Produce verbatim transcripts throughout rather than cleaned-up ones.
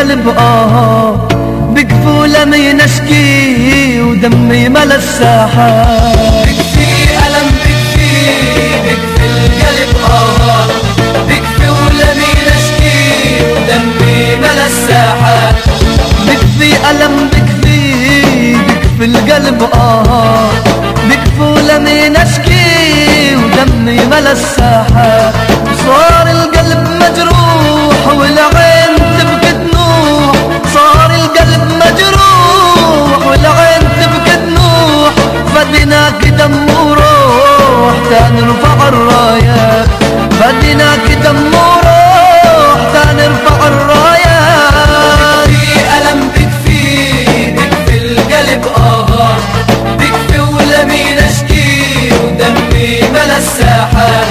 القلب آه بكفو لمي نشكي ودمي ملا الساحات. بكفي ألم بكفي بكفي القلب آه بكفي ولمي نشكي ودمي ملا الساحات. بكفي ألم بكفي بكفي القلب آه بكفو لمي نشكي ودمي ملا الساحات. صار القلب مجروح والعين تبكي دموع، صار القلب مجروح والعين تبكي دموع، فديناك دم وروح تنرفع الرايات، فديناك دم وروح تنرفع الرايات. بكفي ألم بكفي بكفي القلب آه بكفي ولمي نشكي ودمي ملا الساحات.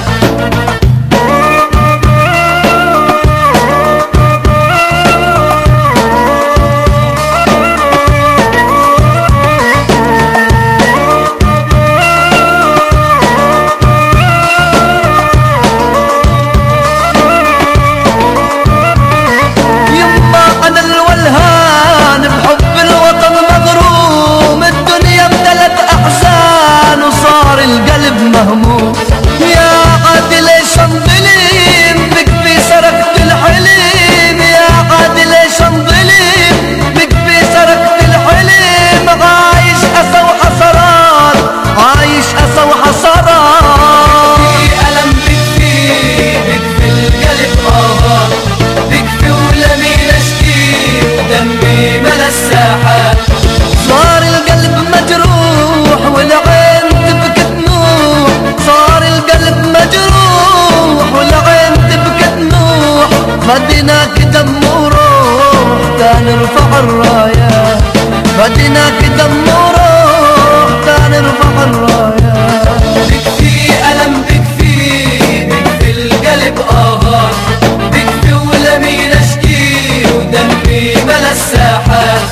مهموم يا قاتل شنظليم بكفي سرقت الحليم، يا قاتل شنظليم بكفي سرقت الحليم، عايش أسى وحسرات عايش أسى وحسرات. بكفي ألم بكفي بكفي القلب آه بكفي ولمي نشكي ودمي ملا الساحات. صار القلب مجروح والعين تبكي دموع، صار القلب مجروح والعين تبكي دموع، فديناك دم وروح تنرفع الرايات، فديناك دم وروح تنرفع الرايات. بكفي ألم بكفي بكفي القلب آه بكفي ولمي نشكي ودمي ملا الساحات.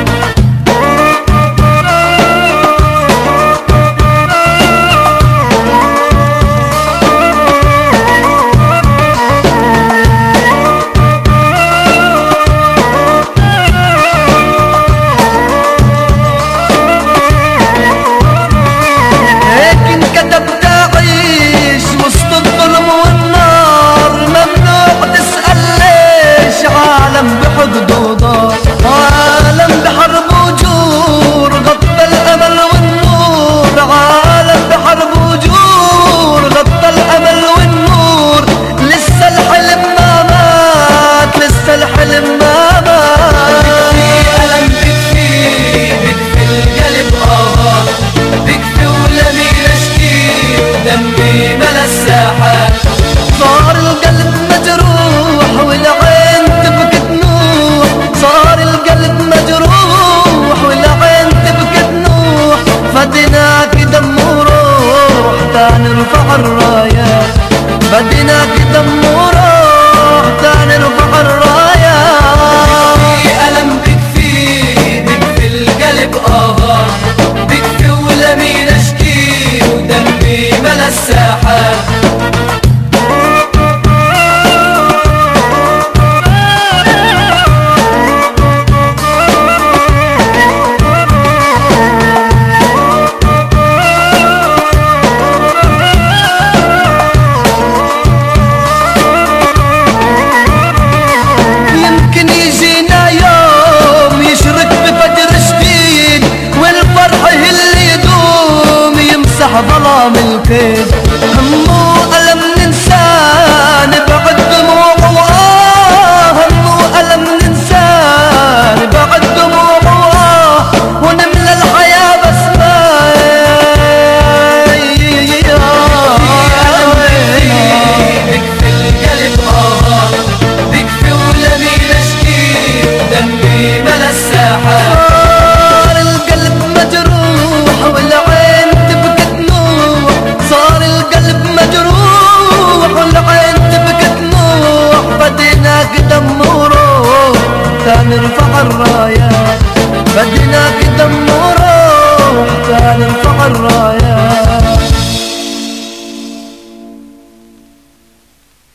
عالم بحرب وجور غطى الأمل والنور، عالم بحرب وجور غطى الأمل والنور، لسه الحلم ما مات لسه الحلم ما مات. بكفي ألم بكفي بكفي القلب آه بكفي ولمي نشكي ودمي ملا الساحات. صار القلب مجروح والعين تبكي دموع، صار القلب مجروح والعين تبكي دموع، فديناك دم وروح تنرفع الرايات، فديناك دم وروح تنرفع الرايات. بكفي ألم بكفي بكفي القلب آه بكفي ولمي نشكي ودمي ملا الساحات. ظلام الكيد همو ألم ننسى نبعد دموع وآه، همو ألم ننسى نبعد دموع وآه، ونملى الحياة بسماء. بكفي القلب آه بكفي ولمي نشكي ودمي ملا الساحات. صار القلب مجروح والعين تبكي دموع، صار القلب مجروح والعين تبكي دموع، فديناك دم وروح تنرفع الرايات، فديناك دم وروح تنرفع الرايات.